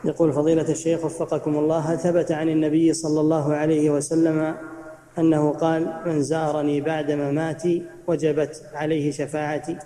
يقول فضيلة الشيخ وفقكم الله، ثبت عن النبي صلى الله عليه وسلم أنه قال: من زارني بعد مماتي وجبت عليه شفاعتي.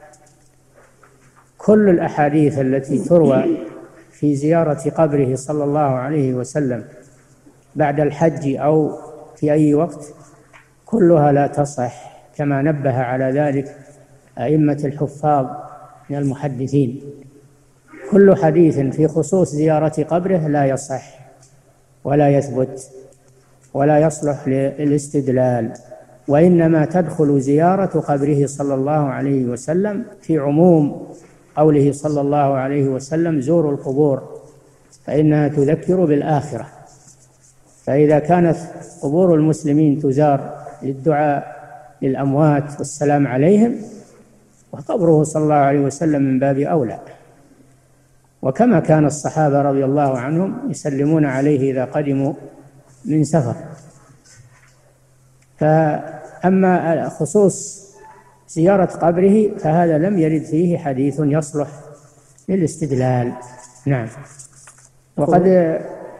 كل الأحاديث التي تروى في زيارة قبره صلى الله عليه وسلم بعد الحج أو في أي وقت كلها لا تصح، كما نبه على ذلك أئمة الحفاظ من المحدثين. كل حديث في خصوص زيارة قبره لا يصح ولا يثبت ولا يصلح للاستدلال، وإنما تدخل زيارة قبره صلى الله عليه وسلم في عموم قوله صلى الله عليه وسلم: زوروا القبور فإنها تذكر بالآخرة. فإذا كانت قبور المسلمين تزار للدعاء للأموات والسلام عليهم، وقبره صلى الله عليه وسلم من باب أولى. وكما كان الصحابة رضي الله عنهم يسلمون عليه إذا قدموا من سفر. فأما خصوص زيارة قبره فهذا لم يرد فيه حديث يصلح للاستدلال. نعم. وقد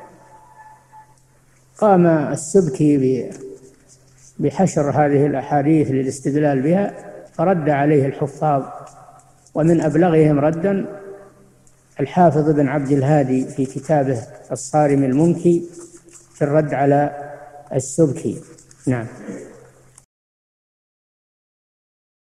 قام السبكي بحشر هذه الأحاديث للاستدلال بها، فرد عليه الحفاظ، ومن أبلغهم ردا الحافظ بن عبد الهادي في كتابه الصارم المنكي في الرد على السبكي. نعم.